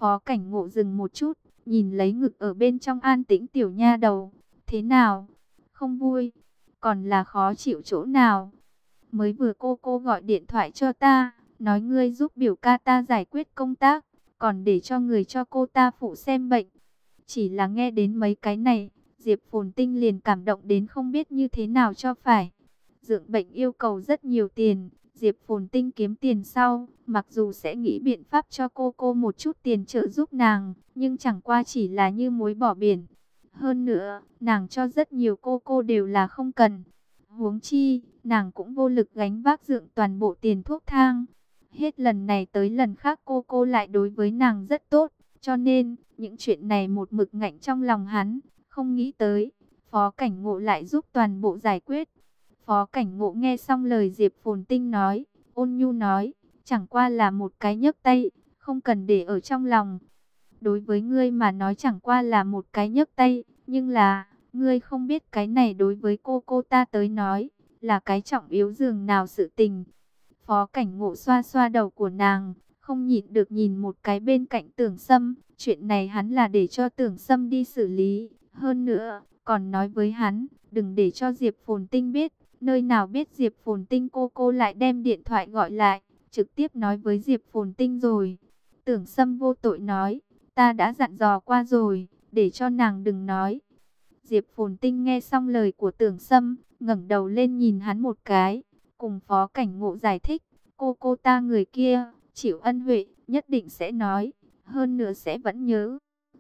Phó Cảnh Ngộ dừng một chút, nhìn lấy ngực ở bên trong an tĩnh tiểu nha đầu. Thế nào? Không vui? Còn là khó chịu chỗ nào? Mới vừa cô gọi điện thoại cho ta, nói ngươi giúp biểu ca ta giải quyết công tác, còn để cho người cho cô ta phụ xem bệnh. Chỉ là nghe đến mấy cái này, Diệp Phồn Tinh liền cảm động đến không biết như thế nào cho phải. Dượng bệnh yêu cầu rất nhiều tiền, Diệp Phồn Tinh kiếm tiền sau, mặc dù sẽ nghĩ biện pháp cho cô một chút tiền trợ giúp nàng, nhưng chẳng qua chỉ là như muối bỏ biển. Hơn nữa, nàng cho rất nhiều cô đều là không cần. Huống chi, nàng cũng vô lực gánh vác dượng toàn bộ tiền thuốc thang. Hết lần này tới lần khác cô lại đối với nàng rất tốt, cho nên, những chuyện này một mực ngạnh trong lòng hắn, không nghĩ tới. Phó Cảnh Ngộ lại giúp toàn bộ giải quyết. Phó Cảnh Ngộ nghe xong lời Diệp Phồn Tinh nói, ôn nhu nói, chẳng qua là một cái nhấc tay, không cần để ở trong lòng. Đối với ngươi mà nói chẳng qua là một cái nhấc tay, nhưng là, ngươi không biết cái này đối với cô ta tới nói, là cái trọng yếu dường nào sự tình. Phó Cảnh Ngộ xoa xoa đầu của nàng, không nhịn được nhìn một cái bên cạnh Tưởng Sâm, chuyện này hắn là để cho Tưởng Sâm đi xử lý, hơn nữa, còn nói với hắn, đừng để cho Diệp Phồn Tinh biết, nơi nào biết Diệp Phồn Tinh cô lại đem điện thoại gọi lại, trực tiếp nói với Diệp Phồn Tinh rồi. Tưởng Sâm vô tội nói, ta đã dặn dò qua rồi, để cho nàng đừng nói. Diệp Phồn Tinh nghe xong lời của Tưởng Sâm, ngẩng đầu lên nhìn hắn một cái, cùng Phó Cảnh Ngộ giải thích, cô ta người kia, chịu ân huệ, nhất định sẽ nói, hơn nữa sẽ vẫn nhớ.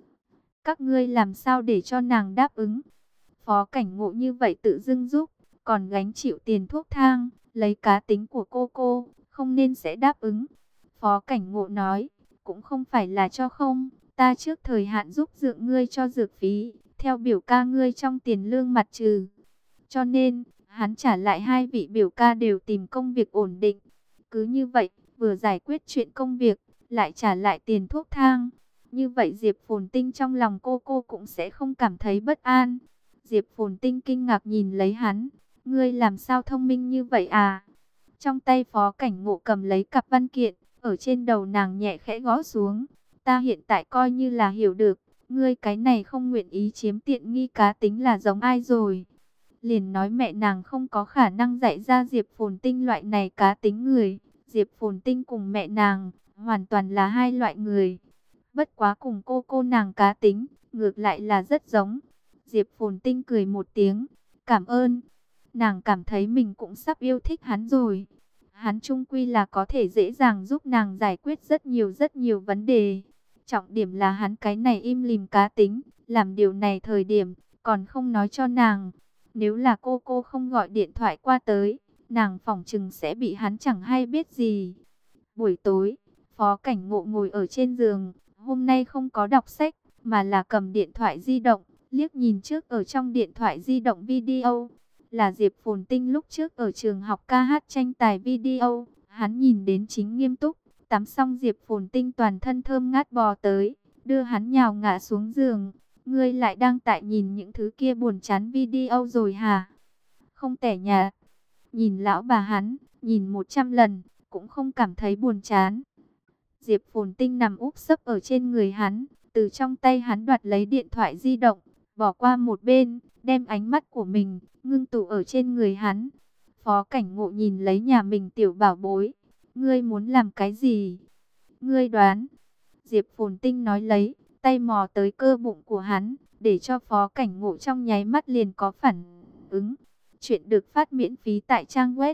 Các ngươi làm sao để cho nàng đáp ứng? Phó Cảnh Ngộ như vậy tự dưng giúp, còn gánh chịu tiền thuốc thang, lấy cá tính của cô, không nên sẽ đáp ứng. Phó Cảnh Ngộ nói, cũng không phải là cho không, ta trước thời hạn giúp dượng ngươi cho dược phí, theo biểu ca ngươi trong tiền lương mặt trừ. Cho nên, hắn trả lại hai vị biểu ca đều tìm công việc ổn định. Cứ như vậy, vừa giải quyết chuyện công việc, lại trả lại tiền thuốc thang. Như vậy Diệp Phồn Tinh trong lòng cô cũng sẽ không cảm thấy bất an. Diệp Phồn Tinh kinh ngạc nhìn lấy hắn. Ngươi làm sao thông minh như vậy à? Trong tay Phó Cảnh Ngộ cầm lấy cặp văn kiện, ở trên đầu nàng nhẹ khẽ gõ xuống. Ta hiện tại coi như là hiểu được, ngươi cái này không nguyện ý chiếm tiện nghi cá tính là giống ai rồi. Liền nói mẹ nàng không có khả năng dạy ra Diệp Phồn Tinh loại này cá tính người. Diệp Phồn Tinh cùng mẹ nàng, hoàn toàn là hai loại người. Bất quá cùng cô nàng cá tính, ngược lại là rất giống. Diệp Phồn Tinh cười một tiếng, cảm ơn. Nàng cảm thấy mình cũng sắp yêu thích hắn rồi. Hắn chung quy là có thể dễ dàng giúp nàng giải quyết rất nhiều vấn đề. Trọng điểm là hắn cái này im lìm cá tính, làm điều này thời điểm, còn không nói cho nàng. Nếu là cô không gọi điện thoại qua tới, nàng phỏng chừng sẽ bị hắn chẳng hay biết gì. Buổi tối, Phó Cảnh Ngộ ngồi ở trên giường, hôm nay không có đọc sách, mà là cầm điện thoại di động, liếc nhìn trước ở trong điện thoại di động video. Là Diệp Phồn Tinh lúc trước ở trường học ca hát tranh tài video, hắn nhìn đến chính nghiêm túc, tắm xong Diệp Phồn Tinh toàn thân thơm ngát bò tới, đưa hắn nhào ngã xuống giường. Ngươi lại đang tại nhìn những thứ kia buồn chán video rồi hả? Không tẻ nhà. Nhìn lão bà hắn, nhìn 100 lần, cũng không cảm thấy buồn chán. Diệp Phồn Tinh nằm úp sấp ở trên người hắn, từ trong tay hắn đoạt lấy điện thoại di động, bỏ qua một bên, đem ánh mắt của mình ngưng tụ ở trên người hắn. Phó Cảnh Ngộ nhìn lấy nhà mình tiểu bảo bối, ngươi muốn làm cái gì? Ngươi đoán. Diệp Phồn Tinh nói lấy, tay mò tới cơ bụng của hắn, để cho Phó Cảnh Ngộ trong nháy mắt liền có phản ứng. Chuyện được phát miễn phí tại trang web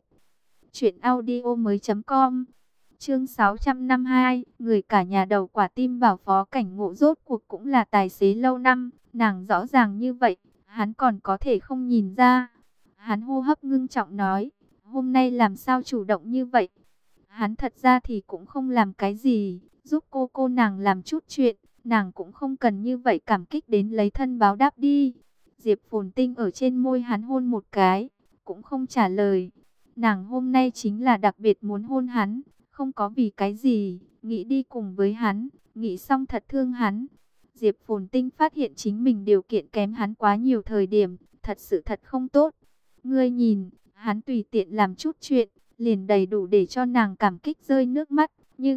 truyệnaudiomoi.com. Chương 652, người cả nhà đầu quả tim bảo Phó Cảnh Ngộ rốt cuộc cũng là tài xế lâu năm, nàng rõ ràng như vậy, hắn còn có thể không nhìn ra. Hắn hô hấp ngưng trọng nói, hôm nay làm sao chủ động như vậy? Hắn thật ra thì cũng không làm cái gì, giúp cô nàng làm chút chuyện, nàng cũng không cần như vậy cảm kích đến lấy thân báo đáp đi. Diệp Phồn Tinh ở trên môi hắn hôn một cái, cũng không trả lời. Nàng hôm nay chính là đặc biệt muốn hôn hắn, không có vì cái gì, nghĩ đi cùng với hắn, nghĩ xong thật thương hắn. Diệp Phồn Tinh phát hiện chính mình điều kiện kém hắn quá nhiều thời điểm, thật sự thật không tốt. Ngươi nhìn, hắn tùy tiện làm chút chuyện, liền đầy đủ để cho nàng cảm kích rơi nước mắt, nhưng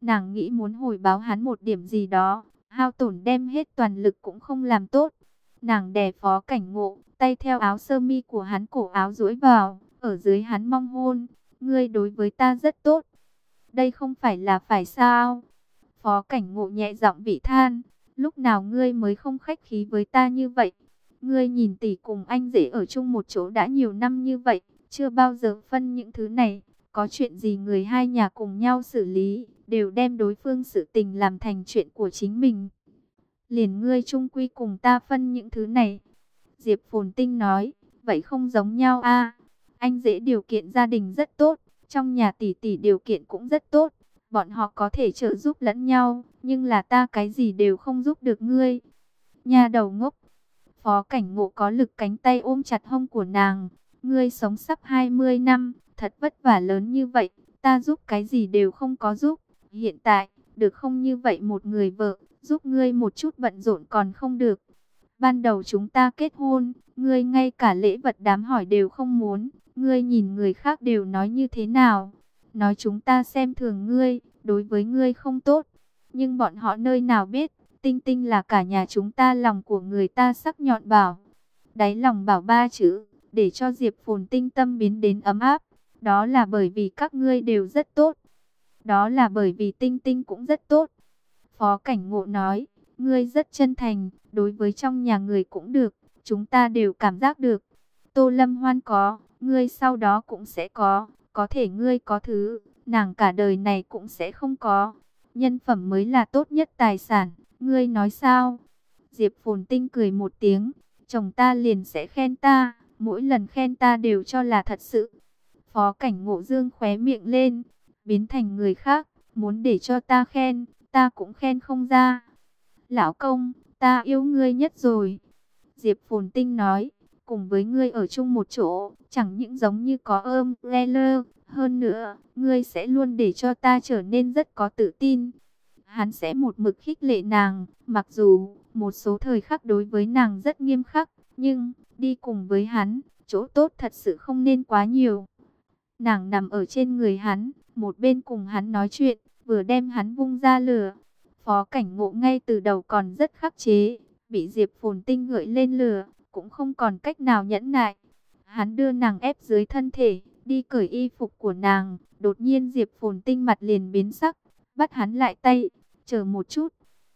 Nàng nghĩ muốn hồi báo hắn một điểm gì đó, hao tổn đem hết toàn lực cũng không làm tốt. Nàng đè Phó Cảnh Ngộ, tay theo áo sơ mi của hắn, cổ áo duỗi vào, ở dưới hắn mong hôn. Ngươi đối với ta rất tốt. Đây không phải là phải sao? Phó Cảnh Ngộ nhẹ giọng vị than. Lúc nào ngươi mới không khách khí với ta như vậy? Ngươi nhìn tỷ cùng anh rể ở chung một chỗ đã nhiều năm như vậy, chưa bao giờ phân những thứ này. Có chuyện gì người hai nhà cùng nhau xử lý, đều đem đối phương sự tình làm thành chuyện của chính mình. Liền ngươi chung quy cùng ta phân những thứ này. Diệp Phồn Tinh nói, vậy không giống nhau a. Anh rể điều kiện gia đình rất tốt, trong nhà tỷ tỷ điều kiện cũng rất tốt. Bọn họ có thể trợ giúp lẫn nhau, nhưng là ta cái gì đều không giúp được ngươi. Nha đầu ngốc. Phó Cảnh Ngộ có lực cánh tay ôm chặt hông của nàng. Ngươi sống sắp 20 năm, thật vất vả lớn như vậy, ta giúp cái gì đều không có giúp. Hiện tại, được không như vậy một người vợ, giúp ngươi một chút bận rộn còn không được. Ban đầu chúng ta kết hôn, ngươi ngay cả lễ vật đám hỏi đều không muốn. Ngươi nhìn người khác đều nói như thế nào? Nói chúng ta xem thường ngươi, đối với ngươi không tốt. Nhưng bọn họ nơi nào biết, Tinh Tinh là cả nhà chúng ta, lòng của người ta sắc nhọn bảo. Đáy lòng bảo ba chữ, để cho Diệp Phồn Tinh tâm biến đến ấm áp. Đó là bởi vì các ngươi đều rất tốt. Đó là bởi vì Tinh Tinh cũng rất tốt. Phó Cảnh Ngộ nói, ngươi rất chân thành, đối với trong nhà người cũng được, chúng ta đều cảm giác được. Tô Lâm Hoan có, ngươi sau đó cũng sẽ có thể ngươi có thứ, nàng cả đời này cũng sẽ không có. Nhân phẩm mới là tốt nhất tài sản, ngươi nói sao? Diệp Phồn Tinh cười một tiếng, chồng ta liền sẽ khen ta, mỗi lần khen ta đều cho là thật sự. Phó Cảnh Ngộ dương khóe miệng lên, biến thành người khác, muốn để cho ta khen, ta cũng khen không ra. Lão công, ta yêu ngươi nhất rồi. Diệp Phồn Tinh nói, cùng với ngươi ở chung một chỗ, chẳng những giống như có ôm le lơ, hơn nữa, ngươi sẽ luôn để cho ta trở nên rất có tự tin. Hắn sẽ một mực khích lệ nàng, mặc dù một số thời khắc đối với nàng rất nghiêm khắc, nhưng đi cùng với hắn, chỗ tốt thật sự không nên quá nhiều. Nàng nằm ở trên người hắn, một bên cùng hắn nói chuyện, vừa đem hắn vung ra lửa. Phó Cảnh Ngộ ngay từ đầu còn rất khắc chế, bị Diệp Phồn Tinh gợi lên lửa, cũng không còn cách nào nhẫn nại. Hắn đưa nàng ép dưới thân thể, đi cởi y phục của nàng, đột nhiên Diệp Phồn Tinh mặt liền biến sắc, bắt hắn lại tay, chờ một chút.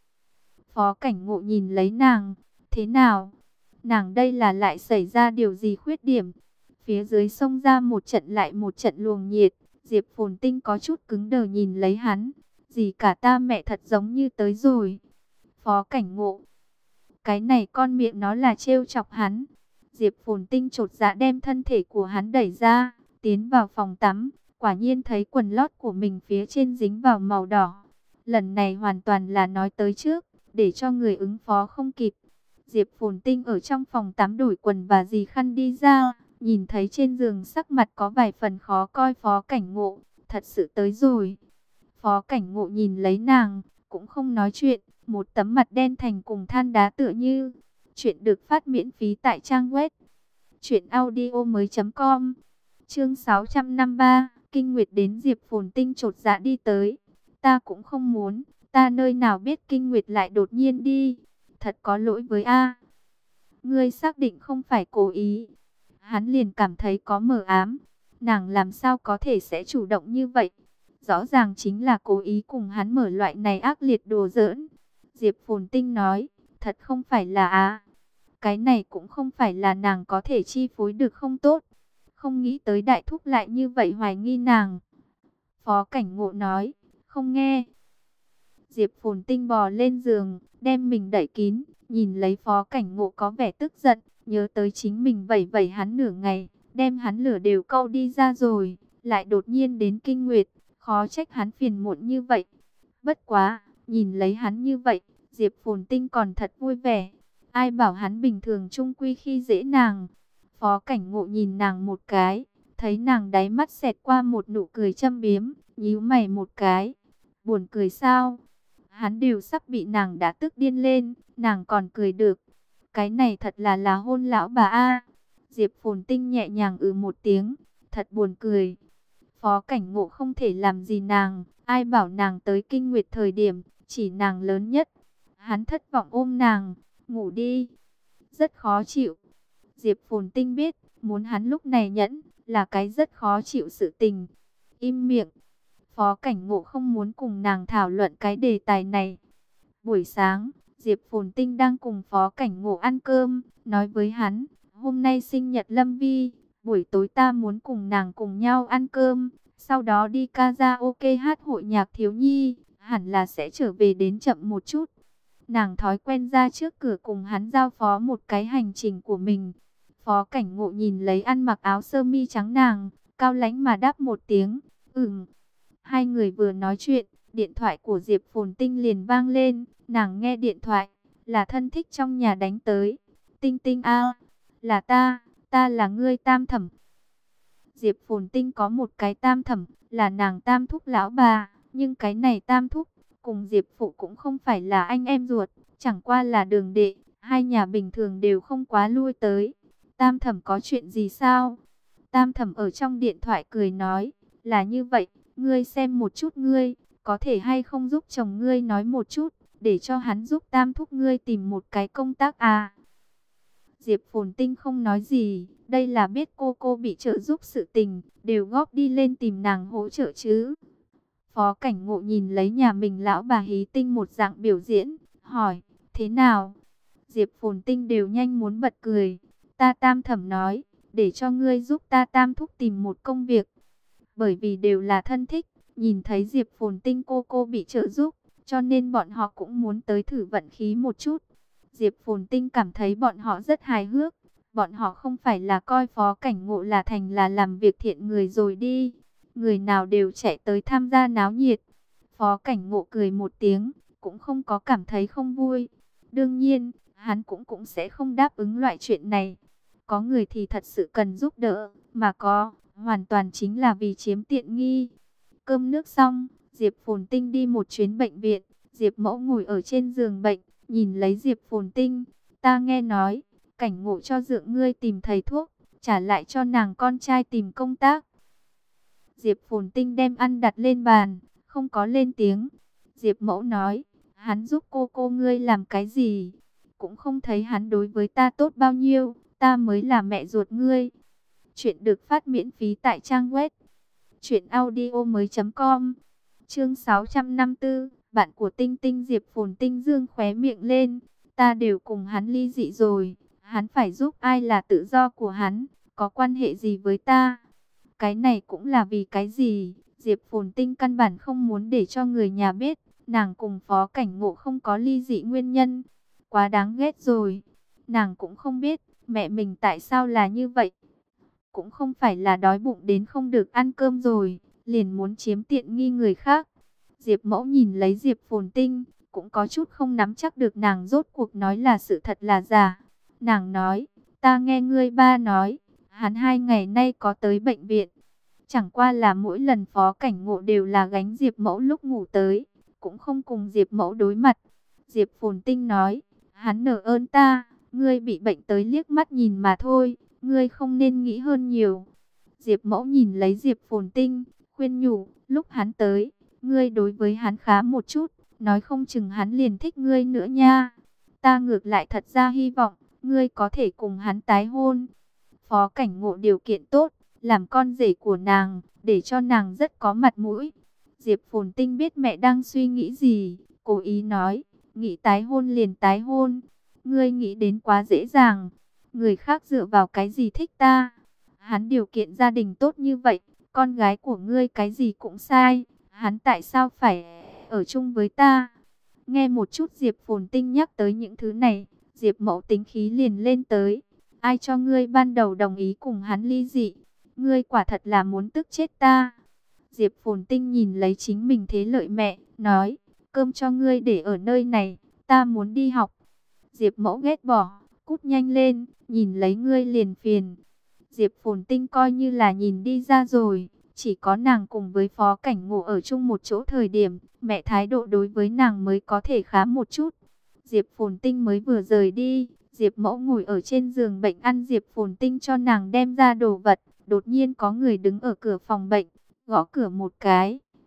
Phó Cảnh Ngộ nhìn lấy nàng, thế nào? Nàng đây là lại xảy ra điều gì khuyết điểm? Phía dưới xông ra một trận lại một trận luồng nhiệt, Diệp Phồn Tinh có chút cứng đờ nhìn lấy hắn. Gì cả ta mẹ thật giống như tới rồi. Phó Cảnh Ngộ, cái này con miệng nó là trêu chọc hắn. Diệp Phồn Tinh chột dạ đem thân thể của hắn đẩy ra, tiến vào phòng tắm, quả nhiên thấy quần lót của mình phía trên dính vào màu đỏ. Lần này hoàn toàn là nói tới trước, để cho người ứng phó không kịp. Diệp Phồn Tinh ở trong phòng tắm đổi quần và dì khăn đi ra, nhìn thấy trên giường sắc mặt có vài phần khó coi. Phó Cảnh Ngộ, thật sự tới rồi. Phó Cảnh Ngộ nhìn lấy nàng, cũng không nói chuyện, một tấm mặt đen thành cùng than đá tựa như. Chuyện được phát miễn phí tại trang web truyệnaudiomoi.com. Chương 653, Kinh Nguyệt đến. Diệp Phồn Tinh chột dạ đi tới. Ta cũng không muốn, ta nơi nào biết Kinh Nguyệt lại đột nhiên đi. Thật có lỗi với a. Ngươi xác định không phải cố ý? Hắn liền cảm thấy có mờ ám. Nàng làm sao có thể sẽ chủ động như vậy? Rõ ràng chính là cố ý cùng hắn mở loại này ác liệt đùa giỡn. Diệp Phồn Tinh nói, thật không phải là cái này cũng không phải là nàng có thể chi phối được, không tốt. Không nghĩ tới đại thúc lại như vậy hoài nghi nàng. Phó Cảnh Ngộ nói, không nghe. Diệp Phồn Tinh bò lên giường, đem mình đẩy kín, nhìn lấy Phó Cảnh Ngộ có vẻ tức giận, nhớ tới chính mình vẩy vẩy hắn nửa ngày, đem hắn lửa đều câu đi ra rồi, lại đột nhiên đến Kinh Nguyệt, khó trách hắn phiền muộn như vậy. Bất quá, nhìn lấy hắn như vậy, Diệp Phồn Tinh còn thật vui vẻ. Ai bảo hắn bình thường trung quy khi dễ nàng. Phó Cảnh Ngộ nhìn nàng một cái, thấy nàng đáy mắt xẹt qua một nụ cười châm biếm, nhíu mày một cái. Buồn cười sao? Hắn đều sắp bị nàng đã tức điên lên, nàng còn cười được. Cái này thật là hôn lão bà a. Diệp Phồn Tinh nhẹ nhàng một tiếng, thật buồn cười. Phó Cảnh Ngộ không thể làm gì nàng, Ai bảo nàng tới kinh nguyệt thời điểm, chỉ nàng lớn nhất. Hắn thất vọng ôm nàng, ngủ đi. Rất khó chịu. Diệp Phồn Tinh biết, muốn hắn lúc này nhẫn, là cái rất khó chịu sự tình. Im miệng. Phó Cảnh Ngộ không muốn cùng nàng thảo luận cái đề tài này. Buổi sáng, Diệp Phồn Tinh đang cùng Phó Cảnh Ngộ ăn cơm, nói với hắn, hôm nay sinh nhật Lâm Vi, buổi tối ta muốn cùng nàng cùng nhau ăn cơm, sau đó đi karaoke hát hội nhạc thiếu nhi, hẳn là sẽ trở về đến chậm một chút. Nàng thói quen ra trước cửa cùng hắn giao phó một cái hành trình của mình. Phó Cảnh Ngộ nhìn lấy ăn mặc áo sơ mi trắng nàng, cao lãnh mà đáp một tiếng, Hai người vừa nói chuyện, điện thoại của Diệp Phồn Tinh liền vang lên, nàng nghe điện thoại, là thân thích trong nhà đánh tới. Tinh Tinh a, là ta là ngươi tam thẩm. Diệp Phồn Tinh có một cái tam thẩm, là nàng tam thúc lão bà, nhưng cái này tam thúc, cùng Diệp Phụ cũng không phải là anh em ruột, chẳng qua là đường đệ, hai nhà bình thường đều không quá lui tới. Tam thẩm có chuyện gì sao? Tam thẩm ở trong điện thoại cười nói, là như vậy, ngươi xem một chút ngươi, có thể hay không giúp chồng ngươi nói một chút, để cho hắn giúp tam thúc ngươi tìm một cái công tác à. Diệp Phồn Tinh không nói gì, đây là biết cô bị trợ giúp sự tình, đều góp đi lên tìm nàng hỗ trợ chứ. Phó Cảnh Ngộ nhìn lấy nhà mình lão bà hí tinh một dạng biểu diễn, hỏi, thế nào? Diệp Phồn Tinh đều nhanh muốn bật cười, ta tam thẩm nói, để cho ngươi giúp ta tam thúc tìm một công việc. Bởi vì đều là thân thích, nhìn thấy Diệp Phồn Tinh cô bị trợ giúp, cho nên bọn họ cũng muốn tới thử vận khí một chút. Diệp Phồn Tinh cảm thấy bọn họ rất hài hước, bọn họ không phải là coi Phó Cảnh Ngộ là thành là làm việc thiện người rồi đi. Người nào đều chạy tới tham gia náo nhiệt. Phó Cảnh Ngộ cười một tiếng, cũng không có cảm thấy không vui. Đương nhiên, hắn cũng sẽ không đáp ứng loại chuyện này. Có người thì thật sự cần giúp đỡ, mà có, hoàn toàn chính là vì chiếm tiện nghi. Cơm nước xong, Diệp Phồn Tinh đi một chuyến bệnh viện. Diệp Mẫu ngồi ở trên giường bệnh, nhìn lấy Diệp Phồn Tinh. Ta nghe nói, Cảnh Ngộ cho Dượng ngươi tìm thầy thuốc, trả lại cho nàng con trai tìm công tác. Diệp Phồn Tinh đem ăn đặt lên bàn, không có lên tiếng. Diệp Mẫu nói, hắn giúp cô ngươi làm cái gì? Cũng không thấy hắn đối với ta tốt bao nhiêu, ta mới là mẹ ruột ngươi. Chuyện được phát miễn phí tại trang web truyệnaudiomoi.com. Chương 654, bạn của Tinh Tinh. Diệp Phồn Tinh dương khóe miệng lên, ta đều cùng hắn ly dị rồi, hắn phải giúp ai là tự do của hắn, có quan hệ gì với ta? Cái này cũng là vì cái gì? Diệp Phồn Tinh căn bản không muốn để cho người nhà biết, nàng cùng Phó Cảnh Ngộ không có ly dị nguyên nhân. Quá đáng ghét rồi. Nàng cũng không biết, mẹ mình tại sao là như vậy. Cũng không phải là đói bụng đến không được ăn cơm rồi, liền muốn chiếm tiện nghi người khác. Diệp Mẫu nhìn lấy Diệp Phồn Tinh, cũng có chút không nắm chắc được nàng rốt cuộc nói là sự thật là giả. Nàng nói, ta nghe ngươi ba nói, hắn 2 ngày nay có tới bệnh viện. Chẳng qua là mỗi lần Phó Cảnh Ngộ đều là gánh Diệp Mẫu lúc ngủ tới, cũng không cùng Diệp Mẫu đối mặt. Diệp Phồn Tinh nói, hắn nợ ơn ta, ngươi bị bệnh tới liếc mắt nhìn mà thôi, ngươi không nên nghĩ hơn nhiều. Diệp Mẫu nhìn lấy Diệp Phồn Tinh, khuyên nhủ, lúc hắn tới, ngươi đối với hắn khá một chút, nói không chừng hắn liền thích ngươi nữa nha. Ta ngược lại thật ra hy vọng, ngươi có thể cùng hắn tái hôn. Phó Cảnh Ngộ điều kiện tốt, làm con rể của nàng, để cho nàng rất có mặt mũi. Diệp Phồn Tinh biết mẹ đang suy nghĩ gì, cố ý nói, nghĩ tái hôn liền tái hôn. Ngươi nghĩ đến quá dễ dàng, người khác dựa vào cái gì thích ta? Hắn điều kiện gia đình tốt như vậy, con gái của ngươi cái gì cũng sai, hắn tại sao phải ở chung với ta? Nghe một chút Diệp Phồn Tinh nhắc tới những thứ này, Diệp Mẫu tính khí liền lên tới. Ai cho ngươi ban đầu đồng ý cùng hắn ly dị? Ngươi quả thật là muốn tức chết ta. Diệp Phồn Tinh nhìn lấy chính mình thế lợi mẹ, nói, cơm cho ngươi để ở nơi này, ta muốn đi học. Diệp Mẫu ghét bỏ, cút nhanh lên, nhìn lấy ngươi liền phiền. Diệp Phồn Tinh coi như là nhìn đi ra rồi, chỉ có nàng cùng với Phó Cảnh Ngộ ở chung một chỗ thời điểm, mẹ thái độ đối với nàng mới có thể khá một chút. Diệp Phồn Tinh mới vừa rời đi, Diệp Mẫu ngồi ở trên giường bệnh ăn Diệp Phồn Tinh cho nàng đem ra đồ vật, đột nhiên có người đứng ở cửa phòng bệnh, gõ cửa một cái.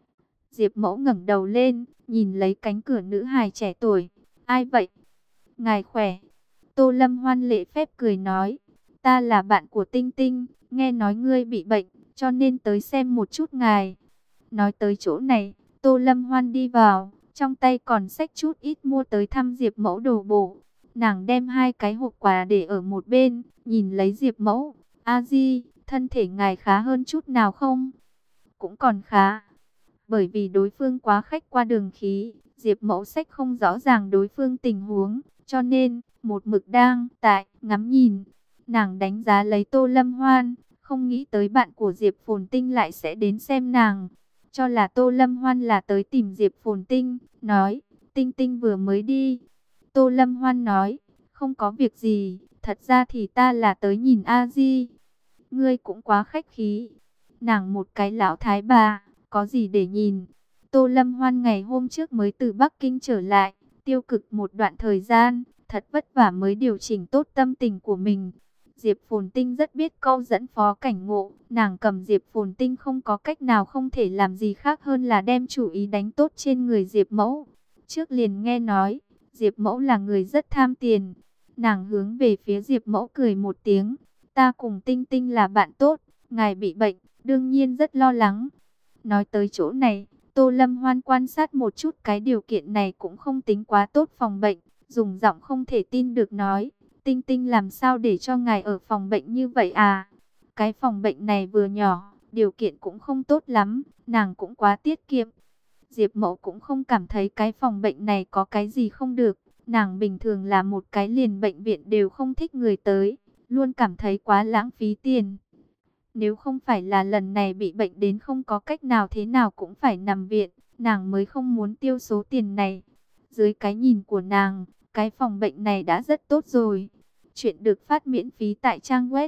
Diệp Mẫu ngẩng đầu lên, nhìn lấy cánh cửa nữ hài trẻ tuổi. Ai vậy? Ngài khỏe. Tô Lâm Hoan lễ phép cười nói. Ta là bạn của Tinh Tinh, nghe nói ngươi bị bệnh, cho nên tới xem một chút ngài. Nói tới chỗ này, Tô Lâm Hoan đi vào, trong tay còn xách chút ít mua tới thăm Diệp Mẫu đồ bổ. Nàng đem hai cái hộp quà để ở một bên, nhìn lấy Diệp Mẫu. A Di, thân thể ngài khá hơn chút nào không? Cũng còn khá. Bởi vì đối phương quá khách qua đường khí, Diệp Mẫu Sách không rõ ràng đối phương tình huống, cho nên một mực đang tại ngắm nhìn. Nàng đánh giá lấy Tô Lâm Hoan, không nghĩ tới bạn của Diệp Phồn Tinh lại sẽ đến xem nàng. Cho là Tô Lâm Hoan là tới tìm Diệp Phồn Tinh, nói, Tinh Tinh vừa mới đi. Tô Lâm Hoan nói, không có việc gì, thật ra thì ta là tới nhìn A Di. Ngươi cũng quá khách khí. Nàng một cái lão thái bà, có gì để nhìn. Tô Lâm Hoan ngày hôm trước mới từ Bắc Kinh trở lại, tiêu cực một đoạn thời gian, thật vất vả mới điều chỉnh tốt tâm tình của mình. Diệp Phồn Tinh rất biết câu dẫn Phó Cảnh Ngộ, nàng cầm Diệp Phồn Tinh không có cách nào không thể làm gì khác hơn là đem chủ ý đánh tốt trên người Diệp Mẫu. Trước liền nghe nói, Diệp Mẫu là người rất tham tiền. Nàng hướng về phía Diệp Mẫu cười một tiếng, ta cùng Tinh Tinh là bạn tốt, ngài bị bệnh, đương nhiên rất lo lắng. Nói tới chỗ này, Tô Lâm Hoan quan sát một chút cái điều kiện này cũng không tính quá tốt phòng bệnh, dùng giọng không thể tin được nói, Tinh Tinh làm sao để cho ngài ở phòng bệnh như vậy à? Cái phòng bệnh này vừa nhỏ, điều kiện cũng không tốt lắm, nàng cũng quá tiết kiệm. Diệp Mẫu cũng không cảm thấy cái phòng bệnh này có cái gì không được, nàng bình thường là một cái liền bệnh viện đều không thích người tới, luôn cảm thấy quá lãng phí tiền. Nếu không phải là lần này bị bệnh đến không có cách nào thế nào cũng phải nằm viện, nàng mới không muốn tiêu số tiền này. Dưới cái nhìn của nàng, cái phòng bệnh này đã rất tốt rồi. Chuyện được phát miễn phí tại trang web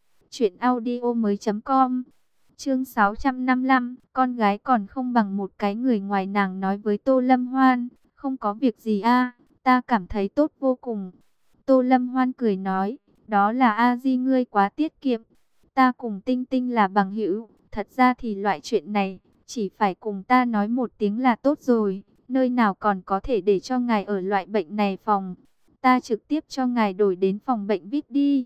truyệnaudiomoi.com. Chương 655, con gái còn không bằng một cái người ngoài, nàng nói với Tô Lâm Hoan, không có việc gì a, ta cảm thấy tốt vô cùng. Tô Lâm Hoan cười nói, đó là A Di ngươi quá tiết kiệm. Ta cùng Tinh Tinh là bằng hữu, thật ra thì loại chuyện này, chỉ phải cùng ta nói một tiếng là tốt rồi, nơi nào còn có thể để cho ngài ở loại bệnh này phòng. Ta trực tiếp cho ngài đổi đến phòng bệnh VIP đi.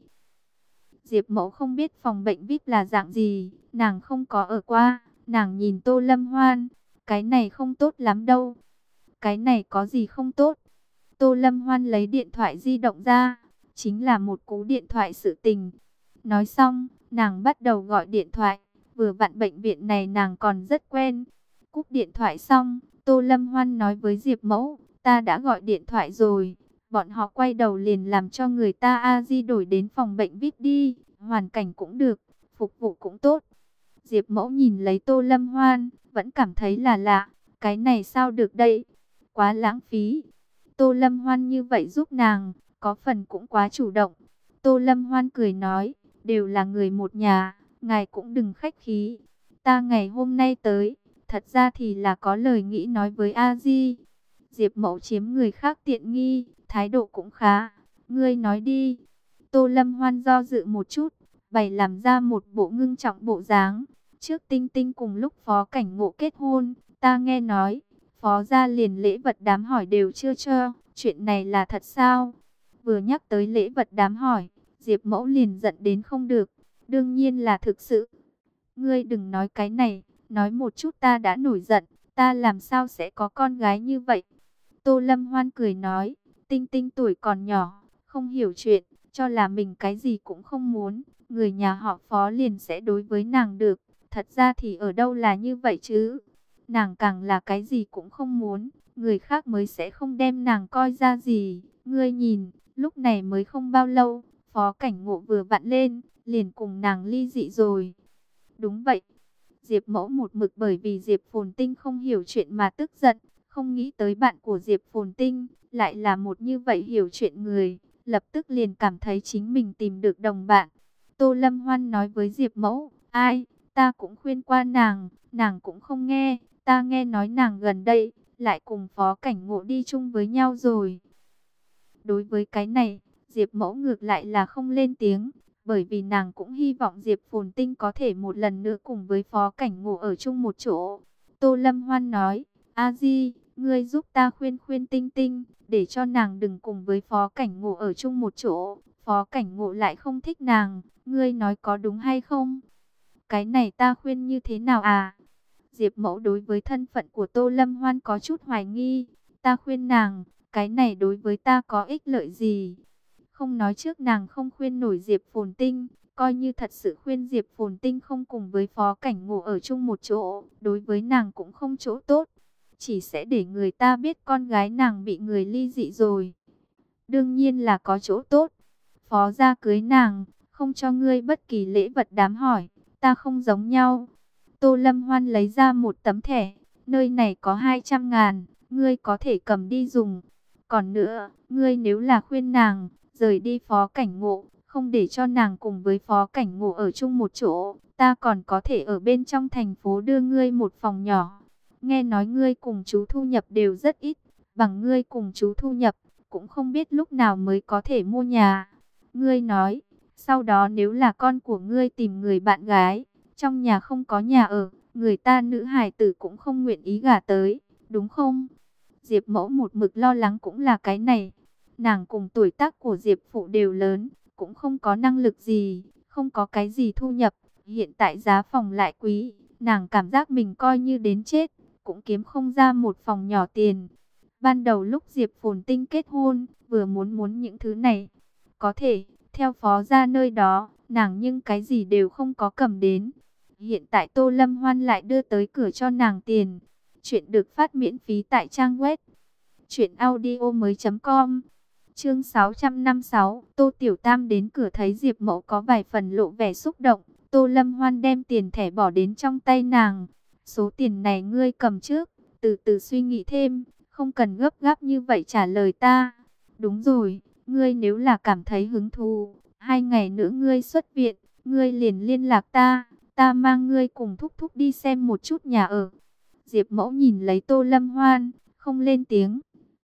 Diệp Mẫu không biết phòng bệnh VIP là dạng gì, nàng không có ở qua, nàng nhìn Tô Lâm Hoan, cái này không tốt lắm đâu. Cái này có gì không tốt? Tô Lâm Hoan lấy điện thoại di động ra, chính là một cú điện thoại sự tình. Nói xong, nàng bắt đầu gọi điện thoại, vừa vặn bệnh viện này nàng còn rất quen. Cúp điện thoại xong, Tô Lâm Hoan nói với Diệp Mẫu, ta đã gọi điện thoại rồi. Bọn họ quay đầu liền làm cho người ta A Di đổi đến phòng bệnh VIP đi, hoàn cảnh cũng được, phục vụ cũng tốt. Diệp Mẫu nhìn lấy Tô Lâm Hoan, vẫn cảm thấy là lạ, cái này sao được đây, quá lãng phí. Tô Lâm Hoan như vậy giúp nàng, có phần cũng quá chủ động. Tô Lâm Hoan cười nói, đều là người một nhà, ngài cũng đừng khách khí. Ta ngày hôm nay tới, thật ra thì là có lời nghĩ nói với A Di. Diệp Mẫu chiếm người khác tiện nghi, thái độ cũng khá. Ngươi nói đi. Tô Lâm Hoan do dự một chút, bày làm ra một bộ ngưng trọng bộ dáng. Trước Tinh Tinh cùng lúc Phó Cảnh Ngộ kết hôn, ta nghe nói, Phó gia liền lễ vật đám hỏi đều chưa cho, chuyện này là thật sao? Vừa nhắc tới lễ vật đám hỏi, Diệp Mẫu liền giận đến không được, đương nhiên là thực sự. Ngươi đừng nói cái này, nói một chút ta đã nổi giận, ta làm sao sẽ có con gái như vậy? Tô Lâm Hoan cười nói, Tinh Tinh tuổi còn nhỏ, không hiểu chuyện, cho là mình cái gì cũng không muốn, người nhà họ Phó liền sẽ đối với nàng được. Thật ra thì ở đâu là như vậy chứ? Nàng càng là cái gì cũng không muốn, người khác mới sẽ không đem nàng coi ra gì. Ngươi nhìn, lúc này mới không bao lâu, Phó Cảnh Ngộ vừa vặn lên, liền cùng nàng ly dị rồi. Đúng vậy. Diệp Mẫu một mực bởi vì Diệp Phồn Tinh không hiểu chuyện mà tức giận, không nghĩ tới bạn của Diệp Phồn Tinh lại là một như vậy hiểu chuyện người, lập tức liền cảm thấy chính mình tìm được đồng bạn. Tô Lâm Hoan nói với Diệp Mẫu, ai, ta cũng khuyên qua nàng, nàng cũng không nghe, ta nghe nói nàng gần đây lại cùng Phó Cảnh Ngộ đi chung với nhau rồi. Đối với cái này, Diệp Mẫu ngược lại là không lên tiếng, bởi vì nàng cũng hy vọng Diệp Phồn Tinh có thể một lần nữa cùng với Phó Cảnh Ngộ ở chung một chỗ. Tô Lâm Hoan nói, A Di, ngươi giúp ta khuyên khuyên Tinh Tinh, để cho nàng đừng cùng với Phó Cảnh Ngộ ở chung một chỗ. Phó Cảnh Ngộ lại không thích nàng, ngươi nói có đúng hay không? Cái này ta khuyên như thế nào à? Diệp Mẫu đối với thân phận của Tô Lâm Hoan có chút hoài nghi. Ta khuyên nàng, cái này đối với ta có ích lợi gì? Không nói trước nàng không khuyên nổi Diệp Phồn Tinh, coi như thật sự khuyên Diệp Phồn Tinh không cùng với Phó Cảnh Ngộ ở chung một chỗ, đối với nàng cũng không chỗ tốt. Chỉ sẽ để người ta biết con gái nàng bị người ly dị rồi. Đương nhiên là có chỗ tốt. Phó gia cưới nàng, không cho ngươi bất kỳ lễ vật đám hỏi, ta không giống nhau. Tô Lâm Hoan lấy ra một tấm thẻ, nơi này có 200.000, ngươi có thể cầm đi dùng. Còn nữa, ngươi nếu là khuyên nàng, rời đi Phó Cảnh Ngộ, không để cho nàng cùng với Phó Cảnh Ngộ ở chung một chỗ, ta còn có thể ở bên trong thành phố đưa ngươi một phòng nhỏ. Nghe nói ngươi cùng chú thu nhập đều rất ít, bằng ngươi cùng chú thu nhập, cũng không biết lúc nào mới có thể mua nhà. Ngươi nói, sau đó nếu là con của ngươi tìm người bạn gái, trong nhà không có nhà ở, người ta nữ hài tử cũng không nguyện ý gả tới, đúng không? Diệp Mẫu một mực lo lắng cũng là cái này. Nàng cùng tuổi tác của Diệp Phụ đều lớn, cũng không có năng lực gì, không có cái gì thu nhập. Hiện tại giá phòng lại quý, nàng cảm giác mình coi như đến chết, cũng kiếm không ra một phòng nhỏ tiền. Ban đầu lúc Diệp Phồn Tinh kết hôn, vừa muốn những thứ này. Có thể, theo Phó gia nơi đó, nàng nhưng cái gì đều không có cầm đến. Hiện tại Tô Lâm Hoan lại đưa tới cửa cho nàng tiền. Chuyện được phát miễn phí tại trang web truyệnaudiomoi.com. Chương 656, Tô Tiểu Tam đến cửa thấy Diệp Mẫu có vài phần lộ vẻ xúc động. Tô Lâm Hoan đem tiền thẻ bỏ đến trong tay nàng. Số tiền này ngươi cầm trước, từ từ suy nghĩ thêm, không cần gấp gáp như vậy trả lời ta. Đúng rồi, ngươi nếu là cảm thấy hứng thú, 2 ngày nữa ngươi xuất viện, ngươi liền liên lạc ta, ta mang ngươi cùng thúc thúc đi xem một chút nhà ở. Diệp Mẫu nhìn lấy Tô Lâm Hoan, không lên tiếng.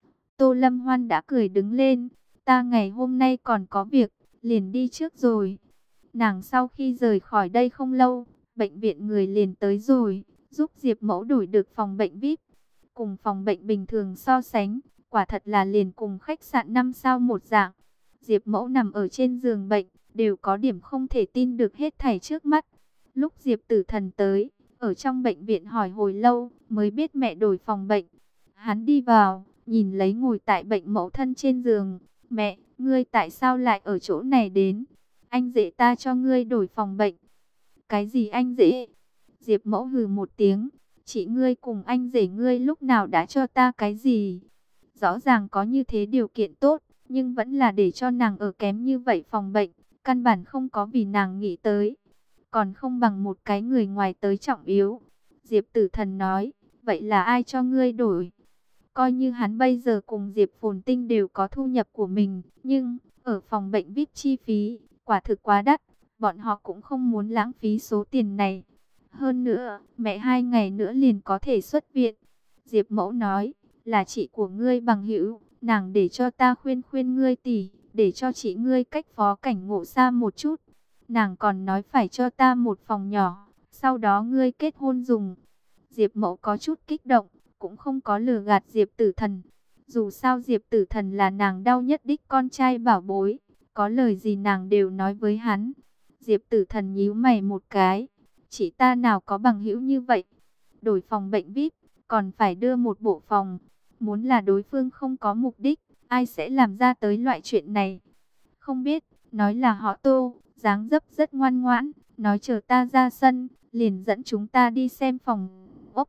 Tô Lâm Hoan đã cười đứng lên, ta ngày hôm nay còn có việc, liền đi trước rồi. Nàng sau khi rời khỏi đây không lâu, bệnh viện người liền tới rồi, giúp Diệp Mẫu đổi được phòng bệnh VIP. Cùng phòng bệnh bình thường so sánh, quả thật là liền cùng khách sạn 5 sao một dạng. Diệp Mẫu nằm ở trên giường bệnh, đều có điểm không thể tin được hết thảy trước mắt. Lúc Diệp Tử Thần tới, ở trong bệnh viện hỏi hồi lâu, mới biết mẹ đổi phòng bệnh. Hắn đi vào, nhìn lấy ngồi tại bệnh mẫu thân trên giường. Mẹ, ngươi tại sao lại ở chỗ này đến? Anh rể ta cho ngươi đổi phòng bệnh. Cái gì anh rể? Diệp Mẫu hừ một tiếng. Chị ngươi cùng anh rể ngươi lúc nào đã cho ta cái gì? Rõ ràng có như thế điều kiện tốt, nhưng vẫn là để cho nàng ở kém như vậy phòng bệnh. Căn bản không có vì nàng nghĩ tới. Còn không bằng một cái người ngoài tới trọng yếu. Diệp Tử Thần nói, vậy là ai cho ngươi đổi? Coi như hắn bây giờ cùng Diệp Phồn Tinh đều có thu nhập của mình, nhưng ở phòng bệnh VIP chi phí, quả thực quá đắt, bọn họ cũng không muốn lãng phí số tiền này. Hơn nữa, mẹ 2 ngày nữa liền có thể xuất viện. Diệp Mẫu nói, là chị của ngươi bằng hữu, nàng để cho ta khuyên khuyên ngươi tỷ, để cho chị ngươi cách Phó Cảnh Ngộ xa một chút. Nàng còn nói phải cho ta một phòng nhỏ, sau đó ngươi kết hôn dùng. Diệp Mẫu có chút kích động, cũng không có lừa gạt Diệp Tử Thần. Dù sao Diệp Tử Thần là nàng đau nhất đích con trai bảo bối, có lời gì nàng đều nói với hắn. Diệp Tử Thần nhíu mày một cái, chị ta nào có bằng hữu như vậy. Đổi phòng bệnh VIP, còn phải đưa một bộ phòng. Muốn là đối phương không có mục đích, ai sẽ làm ra tới loại chuyện này? Không biết, nói là họ Tô, dáng dấp rất ngoan ngoãn, nói chờ ta ra sân, liền dẫn chúng ta đi xem phòng ốc.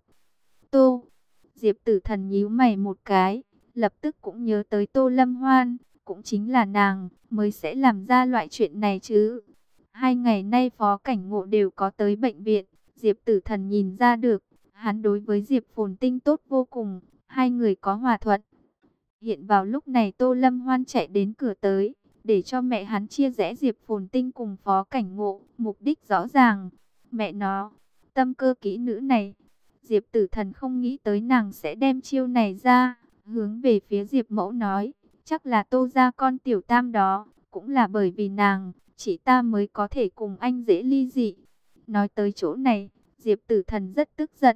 Tô, Diệp Tử Thần nhíu mày một cái, lập tức cũng nhớ tới Tô Lâm Hoan, cũng chính là nàng mới sẽ làm ra loại chuyện này chứ. 2 ngày nay Phó Cảnh Ngộ đều có tới bệnh viện, Diệp Tử Thần nhìn ra được, hắn đối với Diệp Phồn Tinh tốt vô cùng, hai người có hòa thuận. Hiện vào lúc này Tô Lâm Hoan chạy đến cửa tới, để cho mẹ hắn chia rẽ Diệp Phồn Tinh cùng Phó Cảnh Ngộ, mục đích rõ ràng. Mẹ nó, tâm cơ kỹ nữ này. Diệp Tử Thần không nghĩ tới nàng sẽ đem chiêu này ra, hướng về phía Diệp Mẫu nói, chắc là Tô gia con Tiểu Tam đó, cũng là bởi vì nàng, chị ta mới có thể cùng anh dễ ly dị. Nói tới chỗ này, Diệp Tử Thần rất tức giận.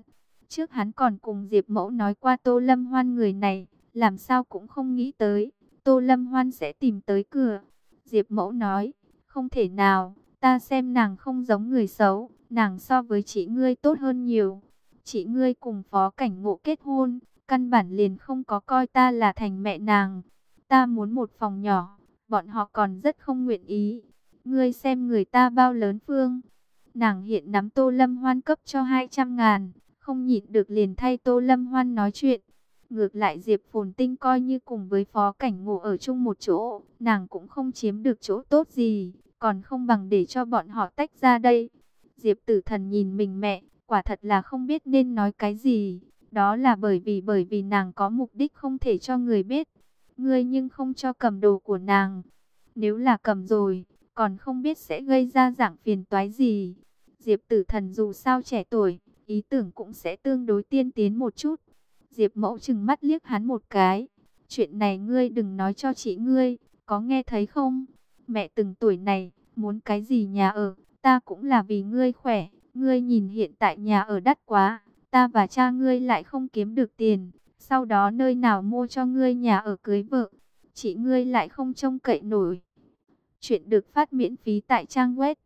Trước hắn còn cùng Diệp Mẫu nói qua Tô Lâm Hoan người này, làm sao cũng không nghĩ tới, Tô Lâm Hoan sẽ tìm tới cửa. Diệp Mẫu nói, không thể nào, ta xem nàng không giống người xấu, nàng so với chị ngươi tốt hơn nhiều. Chị ngươi cùng Phó Cảnh Ngộ kết hôn, căn bản liền không có coi ta là thành mẹ nàng. Ta muốn một phòng nhỏ, bọn họ còn rất không nguyện ý. Ngươi xem người ta bao lớn phương. Nàng hiện nắm Tô Lâm Hoan cấp cho 200.000, không nhịn được liền thay Tô Lâm Hoan nói chuyện. Ngược lại Diệp Phồn Tinh coi như cùng với Phó Cảnh Ngộ ở chung một chỗ, nàng cũng không chiếm được chỗ tốt gì, còn không bằng để cho bọn họ tách ra đây. Diệp Tử Thần nhìn mình mẹ, quả thật là không biết nên nói cái gì. Đó là bởi vì nàng có mục đích không thể cho người biết. Ngươi nhưng không cho cầm đồ của nàng. Nếu là cầm rồi, còn không biết sẽ gây ra dạng phiền toái gì. Diệp Tử Thần dù sao trẻ tuổi, ý tưởng cũng sẽ tương đối tiên tiến một chút. Diệp Mẫu trừng mắt liếc hắn một cái. Chuyện này ngươi đừng nói cho chị ngươi, có nghe thấy không? Mẹ từng tuổi này, muốn cái gì nhà ở, ta cũng là vì ngươi khỏe. Ngươi nhìn hiện tại nhà ở đắt quá, ta và cha ngươi lại không kiếm được tiền. Sau đó nơi nào mua cho ngươi nhà ở cưới vợ, chị ngươi lại không trông cậy nổi. Chuyện được phát miễn phí tại trang web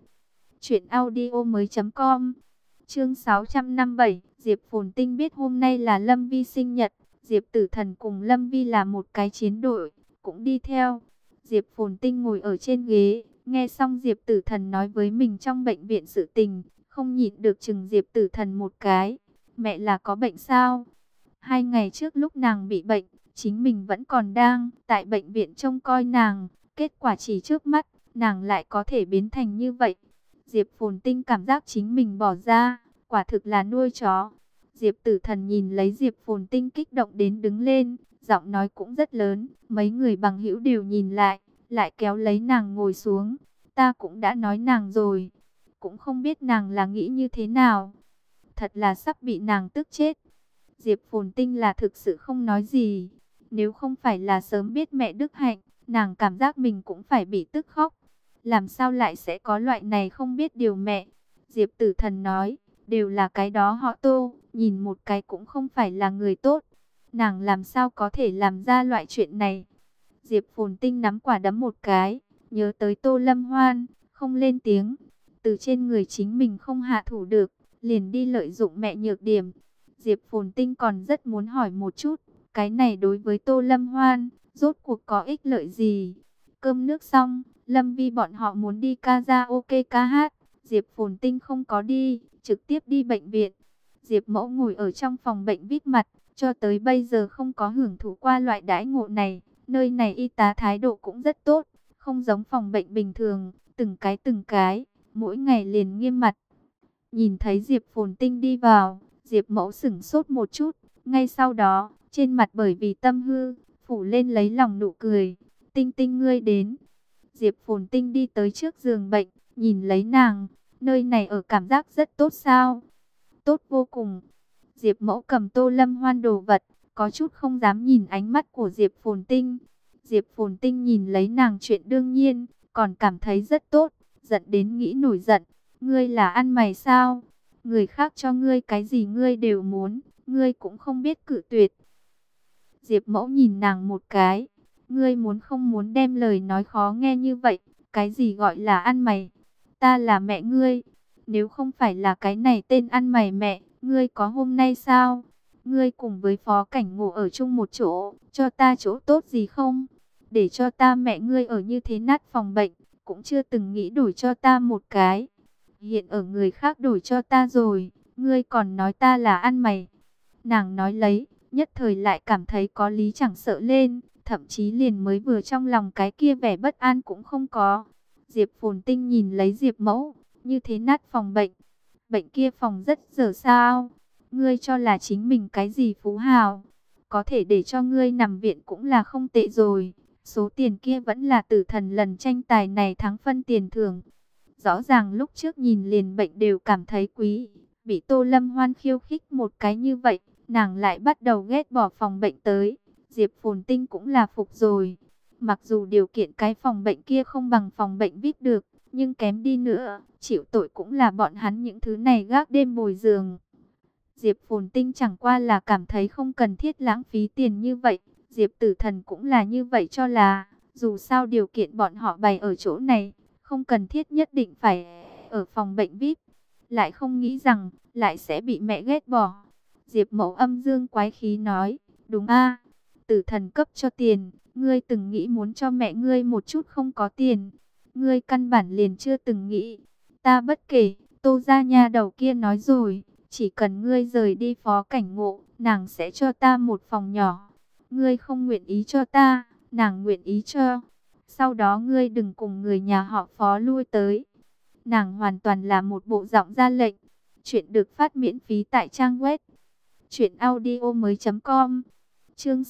truyệnaudiomoi.com. Chương 657, Diệp Phồn Tinh biết hôm nay là Lâm Vi sinh nhật, Diệp Tử Thần cùng Lâm Vi là một cái chiến đội, cũng đi theo. Diệp Phồn Tinh ngồi ở trên ghế, nghe xong Diệp Tử Thần nói với mình trong bệnh viện sự tình, không nhịn được chừng Diệp Tử Thần một cái. Mẹ là có bệnh sao? 2 ngày trước lúc nàng bị bệnh, chính mình vẫn còn đang tại bệnh viện trông coi nàng, kết quả chỉ trước mắt, nàng lại có thể biến thành như vậy. Diệp Phồn Tinh cảm giác chính mình bỏ ra, quả thực là nuôi chó. Diệp Tử Thần nhìn lấy Diệp Phồn Tinh kích động đến đứng lên, giọng nói cũng rất lớn, mấy người bằng hữu đều nhìn lại kéo lấy nàng ngồi xuống. Ta cũng đã nói nàng rồi, cũng không biết nàng là nghĩ như thế nào. Thật là sắp bị nàng tức chết. Diệp Phồn Tinh là thực sự không nói gì. Nếu không phải là sớm biết mẹ đức hạnh, nàng cảm giác mình cũng phải bị tức khóc. Làm sao lại sẽ có loại này không biết điều mẹ? Diệp Tử Thần nói, đều là cái đó họ Tô, nhìn một cái cũng không phải là người tốt. Nàng làm sao có thể làm ra loại chuyện này? Diệp Phồn Tinh nắm quả đấm một cái, nhớ tới Tô Lâm Hoan, không lên tiếng. Từ trên người chính mình không hạ thủ được, liền đi lợi dụng mẹ nhược điểm. Diệp Phồn Tinh còn rất muốn hỏi một chút, cái này đối với Tô Lâm Hoan, rốt cuộc có ích lợi gì? Cơm nước xong, Lâm Vi bọn họ muốn đi karaoke ca hát, Diệp Phồn Tinh không có đi, trực tiếp đi bệnh viện. Diệp Mẫu ngồi ở trong phòng bệnh vít mặt, cho tới bây giờ không có hưởng thụ qua loại đãi ngộ này. Nơi này y tá thái độ cũng rất tốt, không giống phòng bệnh bình thường, từng cái, mỗi ngày liền nghiêm mặt. Nhìn thấy Diệp Phồn Tinh đi vào, Diệp Mẫu sửng sốt một chút, ngay sau đó, trên mặt bởi vì tâm hư, phủ lên lấy lòng nụ cười. Tinh Tinh ngươi đến. Diệp Phồn Tinh đi tới trước giường bệnh, nhìn lấy nàng, nơi này ở cảm giác rất tốt sao? Tốt vô cùng. Diệp Mẫu cầm Tô Lâm Hoan đồ vật, có chút không dám nhìn ánh mắt của Diệp Phồn Tinh. Diệp Phồn Tinh nhìn lấy nàng chuyện đương nhiên, còn cảm thấy rất tốt, giận đến nghĩ nổi giận. Ngươi là ăn mày sao? Người khác cho ngươi cái gì ngươi đều muốn, ngươi cũng không biết cự tuyệt. Diệp Mẫu nhìn nàng một cái, ngươi muốn không muốn đem lời nói khó nghe như vậy, cái gì gọi là ăn mày? Ta là mẹ ngươi, nếu không phải là cái này tên ăn mày mẹ, ngươi có hôm nay sao? Ngươi cùng với Phó Cảnh Ngộ ở chung một chỗ, cho ta chỗ tốt gì không? Để cho ta mẹ ngươi ở như thế nát phòng bệnh, cũng chưa từng nghĩ đổi cho ta một cái. Hiện ở người khác đổi cho ta rồi, ngươi còn nói ta là ăn mày. Nàng nói lấy, nhất thời lại cảm thấy có lý chẳng sợ lên, thậm chí liền mới vừa trong lòng cái kia vẻ bất an cũng không có. Diệp Phồn Tinh nhìn lấy Diệp Mẫu, như thế nát phòng bệnh. Bệnh kia phòng rất dở sao? Ngươi cho là chính mình cái gì phú hào? Có thể để cho ngươi nằm viện cũng là không tệ rồi. Số tiền kia vẫn là Tử Thần lần tranh tài này thắng phân tiền thưởng. Rõ ràng lúc trước nhìn liền bệnh đều cảm thấy quý. Bị Tô Lâm Hoan khiêu khích một cái như vậy, nàng lại bắt đầu ghét bỏ phòng bệnh tới. Diệp Phồn Tinh cũng là phục rồi. Mặc dù điều kiện cái phòng bệnh kia không bằng phòng bệnh VIP được, nhưng kém đi nữa, chịu tội cũng là bọn hắn những thứ này gác đêm bồi giường. Diệp Phồn Tinh chẳng qua là cảm thấy không cần thiết lãng phí tiền như vậy. Diệp Tử Thần cũng là như vậy cho là, dù sao điều kiện bọn họ bày ở chỗ này, không cần thiết nhất định phải ở phòng bệnh VIP. Lại không nghĩ rằng, lại sẽ bị mẹ ghét bỏ. Diệp Mẫu âm dương quái khí nói, đúng a, Tử Thần cấp cho tiền, ngươi từng nghĩ muốn cho mẹ ngươi một chút không có tiền. Ngươi căn bản liền chưa từng nghĩ. Ta bất kể, Tô gia nha đầu kia nói rồi, chỉ cần ngươi rời đi Phó Cảnh Ngộ, nàng sẽ cho ta một phòng nhỏ. Ngươi không nguyện ý cho ta, nàng nguyện ý cho. Sau đó ngươi đừng cùng người nhà họ Phó lui tới. Nàng hoàn toàn là một bộ giọng ra lệnh. Chuyện được phát miễn phí tại trang web truyệnaudiomoi.com. Chương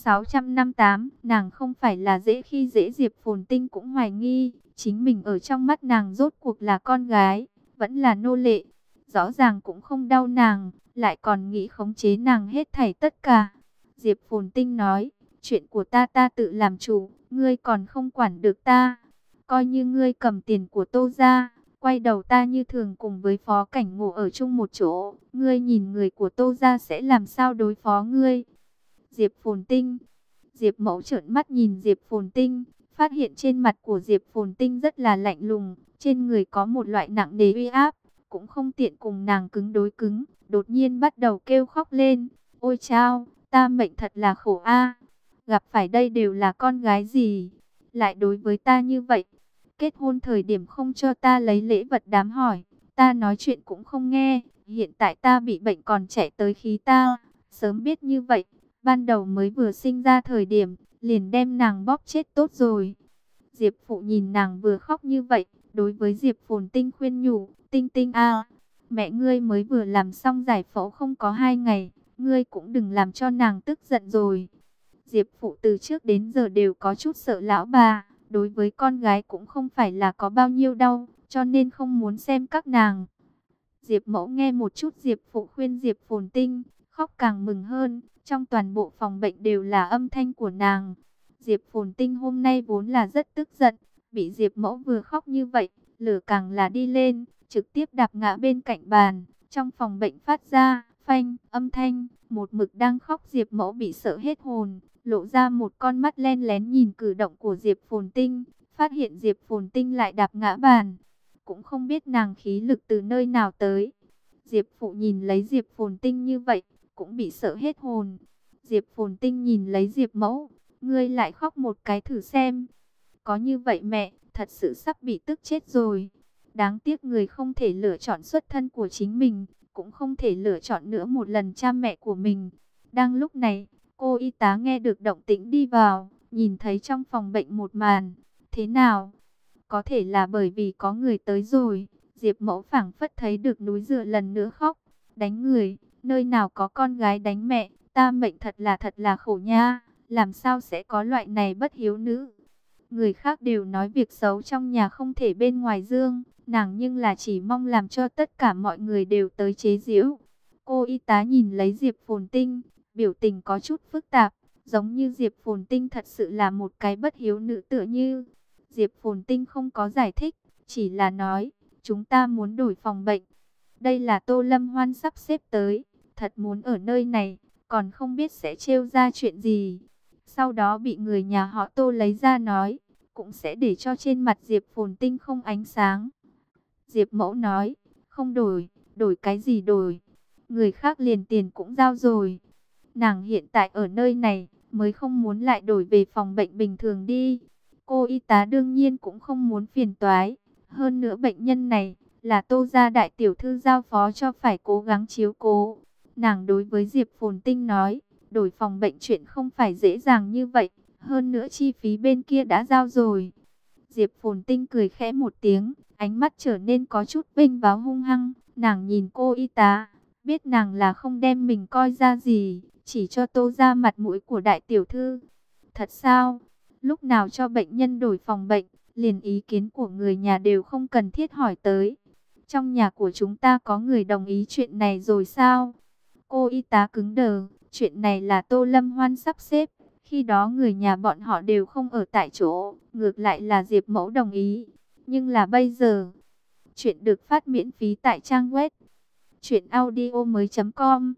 658, nàng không phải là dễ khi dễ. Diệp Phồn Tinh cũng hoài nghi, chính mình ở trong mắt nàng rốt cuộc là con gái, vẫn là nô lệ. Rõ ràng cũng không đau nàng, lại còn nghĩ khống chế nàng hết thảy tất cả. Diệp Phồn Tinh nói, chuyện của ta ta tự làm chủ, ngươi còn không quản được ta. Coi như ngươi cầm tiền của Tô gia, quay đầu ta như thường cùng với Phó Cảnh Ngộ ở chung một chỗ, ngươi nhìn người của Tô gia sẽ làm sao đối phó ngươi. Diệp Phồn Tinh. Diệp Mẫu trợn mắt nhìn Diệp Phồn Tinh, phát hiện trên mặt của Diệp Phồn Tinh rất là lạnh lùng, trên người có một loại nặng nề uy áp, cũng không tiện cùng nàng cứng đối cứng, đột nhiên bắt đầu kêu khóc lên. Ôi chao, ta mệnh thật là khổ a. Gặp phải đây đều là con gái gì, lại đối với ta như vậy. Kết hôn thời điểm không cho ta lấy lễ vật đám hỏi, ta nói chuyện cũng không nghe, hiện tại ta bị bệnh còn chạy tới khí ta. Sớm biết như vậy, ban đầu mới vừa sinh ra thời điểm, liền đem nàng bóp chết tốt rồi. Diệp Phụ nhìn nàng vừa khóc như vậy, đối với Diệp Phồn Tinh khuyên nhủ, Tinh Tinh a, mẹ ngươi mới vừa làm xong giải phẫu không có 2 ngày, ngươi cũng đừng làm cho nàng tức giận rồi. Diệp Phụ từ trước đến giờ đều có chút sợ lão bà, đối với con gái cũng không phải là có bao nhiêu đau, cho nên không muốn xem các nàng. Diệp Mẫu nghe một chút Diệp Phụ khuyên Diệp Phồn Tinh, khóc càng mừng hơn, trong toàn bộ phòng bệnh đều là âm thanh của nàng. Diệp Phồn Tinh hôm nay vốn là rất tức giận, bị Diệp Mẫu vừa khóc như vậy, lửa càng là đi lên, trực tiếp đạp ngã bên cạnh bàn. Trong phòng bệnh phát ra phanh âm thanh, một mực đang khóc Diệp Mẫu bị sợ hết hồn, lộ ra một con mắt len lén nhìn cử động của Diệp Phồn Tinh, phát hiện Diệp Phồn Tinh lại đạp ngã bàn, cũng không biết nàng khí lực từ nơi nào tới. Diệp Phụ nhìn lấy Diệp Phồn Tinh như vậy, cũng bị sợ hết hồn. Diệp Phồn Tinh nhìn lấy Diệp Mẫu, ngươi lại khóc một cái thử xem. Có như vậy mẹ, thật sự sắp bị tức chết rồi. Đáng tiếc người không thể lựa chọn xuất thân của chính mình, cũng không thể lựa chọn nữa một lần cha mẹ của mình. Đang lúc này, cô y tá nghe được động tĩnh đi vào, nhìn thấy trong phòng bệnh một màn. Thế nào? Có thể là bởi vì có người tới rồi. Diệp Mẫu phảng phất thấy được núi dựa lần nữa khóc. Đánh người, nơi nào có con gái đánh mẹ, ta mệnh thật là khổ nha. Làm sao sẽ có loại này bất hiếu nữ? Người khác đều nói việc xấu trong nhà không thể bên ngoài dương, nàng nhưng là chỉ mong làm cho tất cả mọi người đều tới chế giễu. Cô y tá nhìn lấy Diệp Phồn Tinh, biểu tình có chút phức tạp, giống như Diệp Phồn Tinh thật sự là một cái bất hiếu nữ tựa như. Diệp Phồn Tinh không có giải thích, chỉ là nói, chúng ta muốn đổi phòng bệnh. Đây là Tô Lâm Hoan sắp xếp tới, thật muốn ở nơi này, còn không biết sẽ trêu ra chuyện gì. Sau đó bị người nhà họ Tô lấy ra nói, cũng sẽ để cho trên mặt Diệp Phồn Tinh không ánh sáng. Diệp Mẫu nói, không đổi, đổi cái gì đổi, người khác liền tiền cũng giao rồi. Nàng hiện tại ở nơi này, mới không muốn lại đổi về phòng bệnh bình thường đi. Cô y tá đương nhiên cũng không muốn phiền toái. Hơn nữa bệnh nhân này, là Tô gia đại tiểu thư giao phó cho phải cố gắng chiếu cố. Nàng đối với Diệp Phồn Tinh nói, đổi phòng bệnh chuyện không phải dễ dàng như vậy. Hơn nữa chi phí bên kia đã giao rồi. Diệp Phồn Tinh cười khẽ một tiếng, ánh mắt trở nên có chút vênh váo hung hăng. Nàng nhìn cô y tá, biết nàng là không đem mình coi ra gì, chỉ cho Tô ra mặt mũi của đại tiểu thư. Thật sao? Lúc nào cho bệnh nhân đổi phòng bệnh, liền ý kiến của người nhà đều không cần thiết hỏi tới. Trong nhà của chúng ta có người đồng ý chuyện này rồi sao? Cô y tá cứng đờ, chuyện này là Tô Lâm Hoan sắp xếp. Khi đó người nhà bọn họ đều không ở tại chỗ, ngược lại là Diệp Mẫu đồng ý. Nhưng là bây giờ, chuyện được phát miễn phí tại trang web truyệnaudiomoi.com.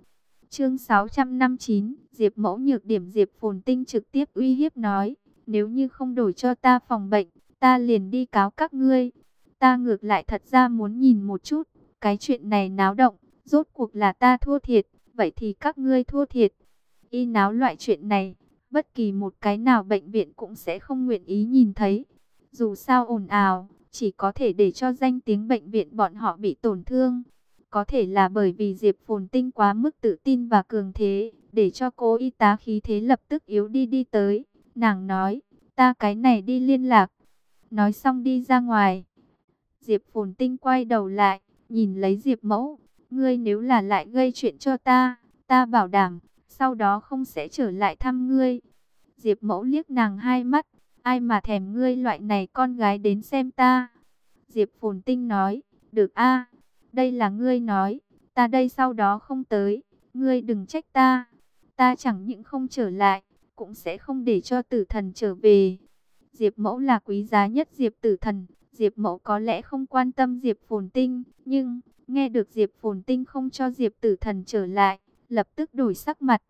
Chương 659, Diệp Mẫu nhược điểm. Diệp Phồn Tinh trực tiếp uy hiếp nói, nếu như không đổi cho ta phòng bệnh, ta liền đi cáo các ngươi. Ta ngược lại thật ra muốn nhìn một chút, cái chuyện này náo động, rốt cuộc là ta thua thiệt, vậy thì các ngươi thua thiệt. Y náo loại chuyện này, bất kỳ một cái nào bệnh viện cũng sẽ không nguyện ý nhìn thấy. Dù sao ồn ào, chỉ có thể để cho danh tiếng bệnh viện bọn họ bị tổn thương. Có thể là bởi vì Diệp Phồn Tinh quá mức tự tin và cường thế, để cho cô y tá khí thế lập tức yếu đi tới. Nàng nói, ta cái này đi liên lạc. Nói xong đi ra ngoài. Diệp Phồn Tinh quay đầu lại, nhìn lấy Diệp Mẫu. Ngươi nếu là lại gây chuyện cho ta, ta bảo đảm, sau đó không sẽ trở lại thăm ngươi. Diệp Mẫu liếc nàng hai mắt, ai mà thèm ngươi loại này con gái đến xem ta. Diệp Phồn Tinh nói, được a, đây là ngươi nói, ta đây sau đó không tới, ngươi đừng trách ta. Ta chẳng những không trở lại, cũng sẽ không để cho Tử Thần trở về. Diệp Mẫu là quý giá nhất Diệp Tử Thần, Diệp Mẫu có lẽ không quan tâm Diệp Phồn Tinh, nhưng nghe được Diệp Phồn Tinh không cho Diệp Tử Thần trở lại, lập tức đổi sắc mặt.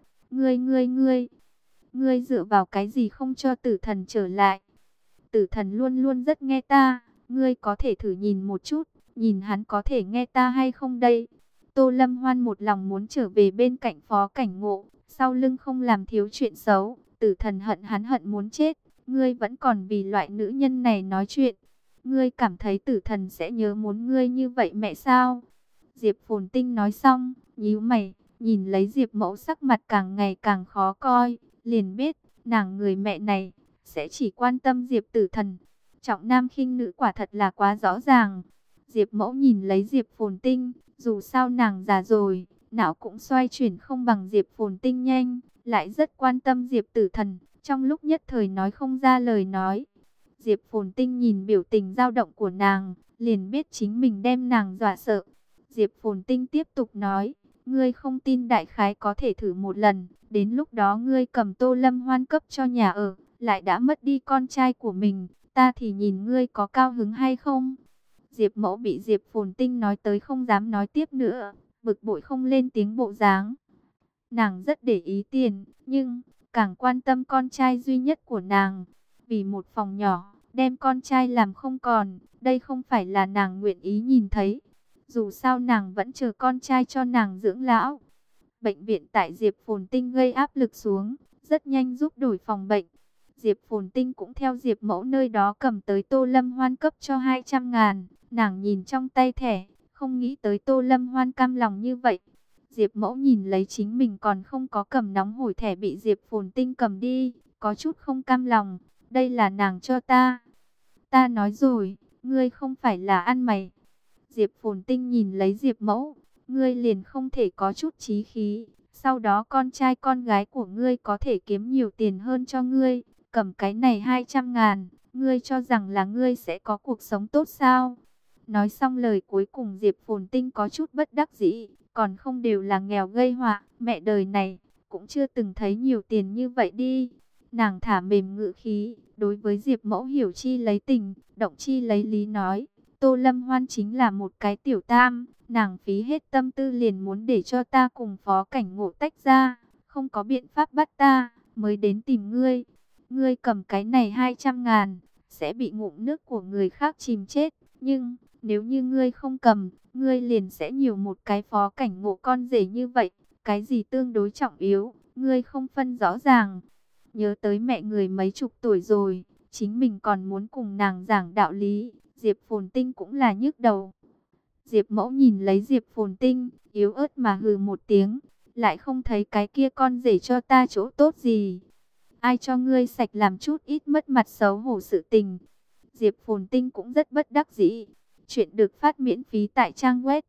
Ngươi dựa vào cái gì không cho Tử Thần trở lại? Tử Thần luôn luôn rất nghe ta, ngươi có thể thử nhìn một chút, nhìn hắn có thể nghe ta hay không đây. Tô Lâm Hoan một lòng muốn trở về bên cạnh Phó Cảnh Ngộ, sau lưng không làm thiếu chuyện xấu. Tử Thần hận hắn hận muốn chết, ngươi vẫn còn vì loại nữ nhân này nói chuyện. Ngươi cảm thấy Tử Thần sẽ nhớ muốn ngươi như vậy mẹ sao? Diệp Phồn Tinh nói xong, nhíu mày, nhìn lấy Diệp Mẫu sắc mặt càng ngày càng khó coi, liền biết, nàng người mẹ này sẽ chỉ quan tâm Diệp Tử Thần. Trọng nam khinh nữ quả thật là quá rõ ràng. Diệp Mẫu nhìn lấy Diệp Phồn Tinh, dù sao nàng già rồi, não cũng xoay chuyển không bằng Diệp Phồn Tinh nhanh, lại rất quan tâm Diệp Tử Thần, trong lúc nhất thời nói không ra lời nói. Diệp Phồn Tinh nhìn biểu tình dao động của nàng, liền biết chính mình đem nàng dọa sợ. Diệp Phồn Tinh tiếp tục nói, ngươi không tin đại khái có thể thử một lần, đến lúc đó ngươi cầm Tô Lâm Hoan cấp cho nhà ở, lại đã mất đi con trai của mình, ta thì nhìn ngươi có cao hứng hay không. Diệp Mẫu bị Diệp Phồn Tinh nói tới không dám nói tiếp nữa, bực bội không lên tiếng bộ dáng. Nàng rất để ý tiền, nhưng càng quan tâm con trai duy nhất của nàng. Vì một phòng nhỏ, đem con trai làm không còn, đây không phải là nàng nguyện ý nhìn thấy. Dù sao nàng vẫn chờ con trai cho nàng dưỡng lão. Bệnh viện tại Diệp Phồn Tinh gây áp lực xuống, rất nhanh giúp đổi phòng bệnh. Diệp Phồn Tinh cũng theo Diệp Mẫu nơi đó cầm tới Tô Lâm Hoan cấp cho 200.000. Nàng nhìn trong tay thẻ, không nghĩ tới Tô Lâm Hoan cam lòng như vậy. Diệp Mẫu nhìn lấy chính mình còn không có cầm nóng hổi thẻ bị Diệp Phồn Tinh cầm đi, có chút không cam lòng. Đây là nàng cho ta. Ta nói rồi, ngươi không phải là ăn mày. Diệp Phồn Tinh nhìn lấy Diệp Mẫu, ngươi liền không thể có chút chí khí. Sau đó con trai con gái của ngươi có thể kiếm nhiều tiền hơn cho ngươi. Cầm cái này 200.000, ngươi cho rằng là ngươi sẽ có cuộc sống tốt sao? Nói xong lời cuối cùng Diệp Phồn Tinh có chút bất đắc dĩ, còn không đều là nghèo gây họa, mẹ đời này cũng chưa từng thấy nhiều tiền như vậy đi. Nàng thả mềm ngữ khí, đối với Diệp Mẫu hiểu chi lấy tình, động chi lấy lý nói, Tô Lâm Hoan chính là một cái tiểu tam, nàng phí hết tâm tư liền muốn để cho ta cùng Phó Cảnh Ngộ tách ra, không có biện pháp bắt ta, mới đến tìm ngươi. Ngươi cầm cái này 200.000, sẽ bị ngụm nước của người khác chìm chết, nhưng nếu như ngươi không cầm, ngươi liền sẽ nhiều một cái Phó Cảnh Ngộ con rể như vậy, cái gì tương đối trọng yếu, ngươi không phân rõ ràng. Nhớ tới mẹ người mấy chục tuổi rồi, chính mình còn muốn cùng nàng giảng đạo lý, Diệp Phồn Tinh cũng là nhức đầu. Diệp Mẫu nhìn lấy Diệp Phồn Tinh, yếu ớt mà hừ một tiếng, lại không thấy cái kia con rể cho ta chỗ tốt gì. Ai cho ngươi sạch làm chút ít mất mặt xấu hổ sự tình. Diệp Phồn Tinh cũng rất bất đắc dĩ. Chuyện được phát miễn phí tại trang web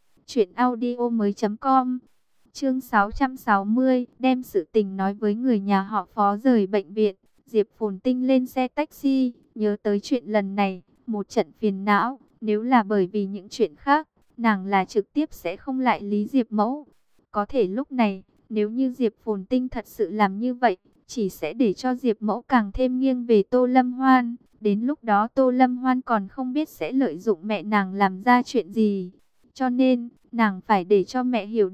truyệnaudiomoi.com. Chương 660, đem sự tình nói với người nhà họ Phó rời bệnh viện. Diệp Phồn Tinh lên xe taxi, nhớ tới chuyện lần này, một trận phiền não. Nếu là bởi vì những chuyện khác, nàng là trực tiếp sẽ không lại lý Diệp Mẫu. Có thể lúc này, nếu như Diệp Phồn Tinh thật sự làm như vậy, chỉ sẽ để cho Diệp Mẫu càng thêm nghiêng về Tô Lâm Hoan. Đến lúc đó Tô Lâm Hoan còn không biết sẽ lợi dụng mẹ nàng làm ra chuyện gì. Cho nên, nàng phải để cho mẹ hiểu được,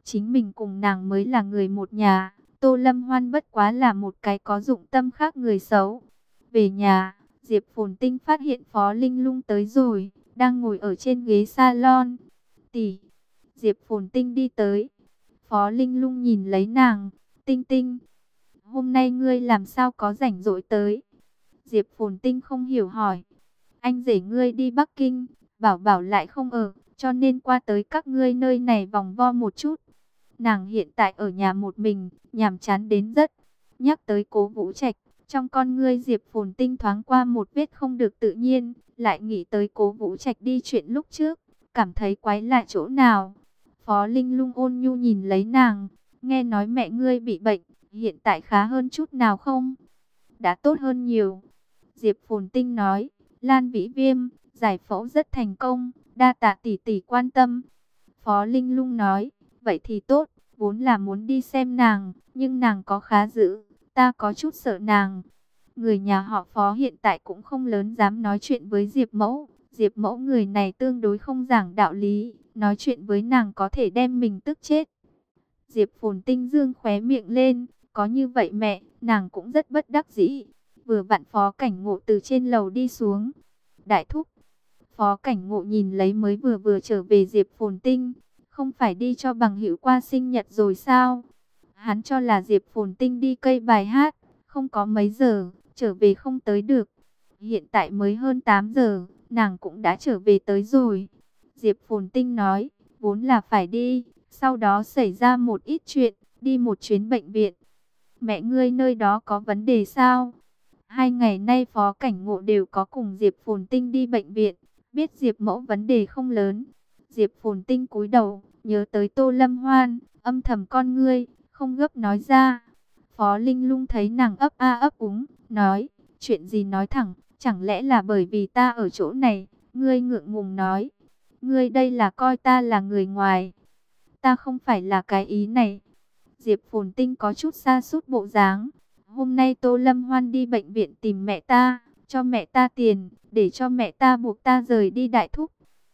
chính mình cùng nàng mới là người một nhà. Tô Lâm Hoan bất quá là một cái có dụng tâm khác người xấu. Về nhà, Diệp Phồn Tinh phát hiện Phó Linh Lung tới rồi, đang ngồi ở trên ghế salon. Tỷ, Diệp Phồn Tinh đi tới. Phó Linh Lung nhìn lấy nàng, Tinh Tinh, hôm nay ngươi làm sao có rảnh rỗi tới? Diệp Phồn Tinh không hiểu hỏi. Anh rể ngươi đi Bắc Kinh, bảo bảo lại không ở, cho nên qua tới các ngươi nơi này vòng vo một chút. Nàng hiện tại ở nhà một mình, nhàm chán đến rất. Nhắc tới Cố Vũ Trạch, trong con ngươi Diệp Phồn Tinh thoáng qua một vết không được tự nhiên, lại nghĩ tới Cố Vũ Trạch đi chuyện lúc trước, cảm thấy quái lạ chỗ nào. Phó Linh Lung ôn nhu nhìn lấy nàng, nghe nói mẹ ngươi bị bệnh, hiện tại khá hơn chút nào không? Đã tốt hơn nhiều. Diệp Phồn Tinh nói, Lan Vĩ Viêm, giải phẫu rất thành công, đa tạ tỷ tỷ quan tâm. Phó Linh Lung nói, vậy thì tốt, vốn là muốn đi xem nàng, nhưng nàng có khá dữ, ta có chút sợ nàng. Người nhà họ Phó hiện tại cũng không lớn dám nói chuyện với Diệp Mẫu. Diệp Mẫu người này tương đối không giảng đạo lý, nói chuyện với nàng có thể đem mình tức chết. Diệp Phồn Tinh dương khóe miệng lên, có như vậy mẹ, nàng cũng rất bất đắc dĩ. Vừa vặn Phó Cảnh Ngộ từ trên lầu đi xuống. Đại thúc, Phó Cảnh Ngộ nhìn lấy mới vừa trở về Diệp Phồn Tinh, không phải đi cho bằng hữu qua sinh nhật rồi sao? Hắn cho là Diệp Phồn Tinh đi cây bài hát, không có mấy giờ, trở về không tới được. Hiện tại mới hơn 8 giờ, nàng cũng đã trở về tới rồi. Diệp Phồn Tinh nói, vốn là phải đi, sau đó xảy ra một ít chuyện, đi một chuyến bệnh viện. Mẹ ngươi nơi đó có vấn đề sao? 2 ngày nay Phó Cảnh Ngộ đều có cùng Diệp Phồn Tinh đi bệnh viện, biết Diệp Mẫu vấn đề không lớn. Diệp Phồn Tinh cúi đầu, nhớ tới Tô Lâm Hoan, âm thầm con ngươi, không gấp nói ra. Phó Linh Lung thấy nàng ấp a ấp úng, nói, chuyện gì nói thẳng, chẳng lẽ là bởi vì ta ở chỗ này? Ngươi ngượng ngùng nói, ngươi đây là coi ta là người ngoài. Ta không phải là cái ý này. Diệp Phồn Tinh có chút sa sút bộ dáng. Hôm nay Tô Lâm Hoan đi bệnh viện tìm mẹ ta, cho mẹ ta tiền, để cho mẹ ta buộc ta rời đi đại thúc.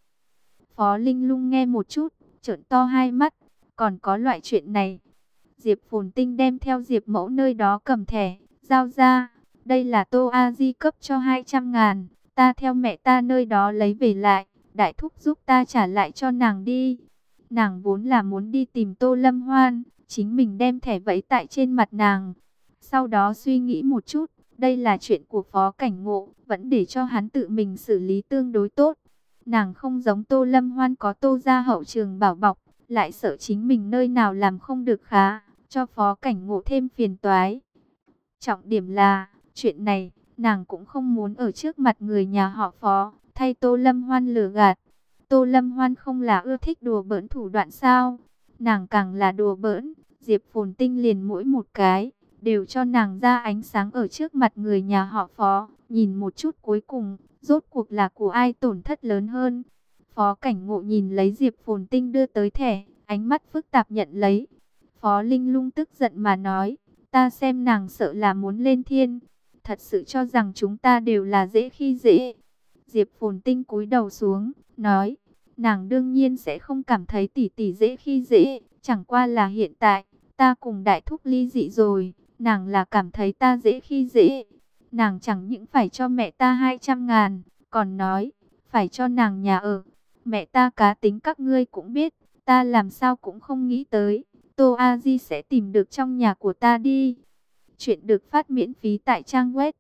Phó Linh Lung nghe một chút, trợn to hai mắt, còn có loại chuyện này. Diệp Phồn Tinh đem theo Diệp Mẫu nơi đó cầm thẻ, giao ra. Đây là Tô A Di cấp cho 200.000, ta theo mẹ ta nơi đó lấy về lại, đại thúc giúp ta trả lại cho nàng đi. Nàng vốn là muốn đi tìm Tô Lâm Hoan, chính mình đem thẻ vẫy tại trên mặt nàng. Sau đó suy nghĩ một chút, đây là chuyện của Phó Cảnh Ngộ, vẫn để cho hắn tự mình xử lý tương đối tốt. Nàng không giống Tô Lâm Hoan có Tô gia hậu trường bảo bọc, lại sợ chính mình nơi nào làm không được khá, cho Phó Cảnh Ngộ thêm phiền toái. Trọng điểm là, chuyện này, nàng cũng không muốn ở trước mặt người nhà họ Phó, thay Tô Lâm Hoan lừa gạt. Tô Lâm Hoan không là ưa thích đùa bỡn thủ đoạn sao? Nàng càng là đùa bỡn, Diệp Phồn Tinh liền mỗi một cái, đều cho nàng ra ánh sáng ở trước mặt người nhà họ Phó. Nhìn một chút cuối cùng, rốt cuộc là của ai tổn thất lớn hơn? Phó Cảnh Ngộ nhìn lấy Diệp Phồn Tinh đưa tới thẻ, ánh mắt phức tạp nhận lấy. Phó Linh Lung tức giận mà nói, ta xem nàng sợ là muốn lên thiên. Thật sự cho rằng chúng ta đều là dễ khi dễ. Diệp Phồn Tinh cúi đầu xuống, nói, nàng đương nhiên sẽ không cảm thấy tỷ tỷ dễ khi dễ, chẳng qua là hiện tại, ta cùng đại thúc ly dị rồi, nàng là cảm thấy ta dễ khi dễ. Nàng chẳng những phải cho mẹ ta 200.000, còn nói, phải cho nàng nhà ở. Mẹ ta cá tính các ngươi cũng biết, ta làm sao cũng không nghĩ tới, Tô A Di sẽ tìm được trong nhà của ta đi. Chuyện được phát miễn phí tại trang web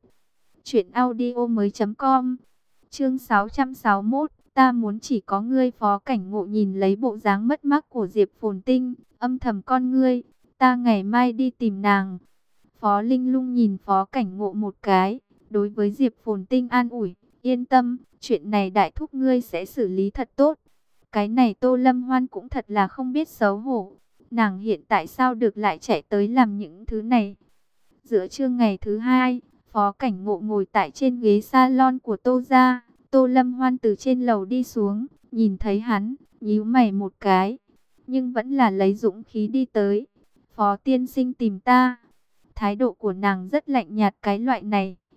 truyệnaudiomoi.com. Chương 661, ta muốn chỉ có ngươi. Phó Cảnh Ngộ nhìn lấy bộ dáng mất mát của Diệp Phồn Tinh, âm thầm con ngươi, ta ngày mai đi tìm nàng. Phó Linh Lung nhìn Phó Cảnh Ngộ một cái, đối với Diệp Phồn Tinh an ủi, yên tâm, chuyện này đại thúc ngươi sẽ xử lý thật tốt. Cái này Tô Lâm Hoan cũng thật là không biết xấu hổ, nàng hiện tại sao được lại chạy tới làm những thứ này. Giữa trưa ngày thứ hai, Phó Cảnh Ngộ ngồi tại trên ghế salon của Tô gia. Tô Lâm Hoan từ trên lầu đi xuống, nhìn thấy hắn, nhíu mày một cái, nhưng vẫn là lấy dũng khí đi tới. Phó tiên sinh tìm ta. Thái độ của nàng rất lạnh nhạt cái loại này.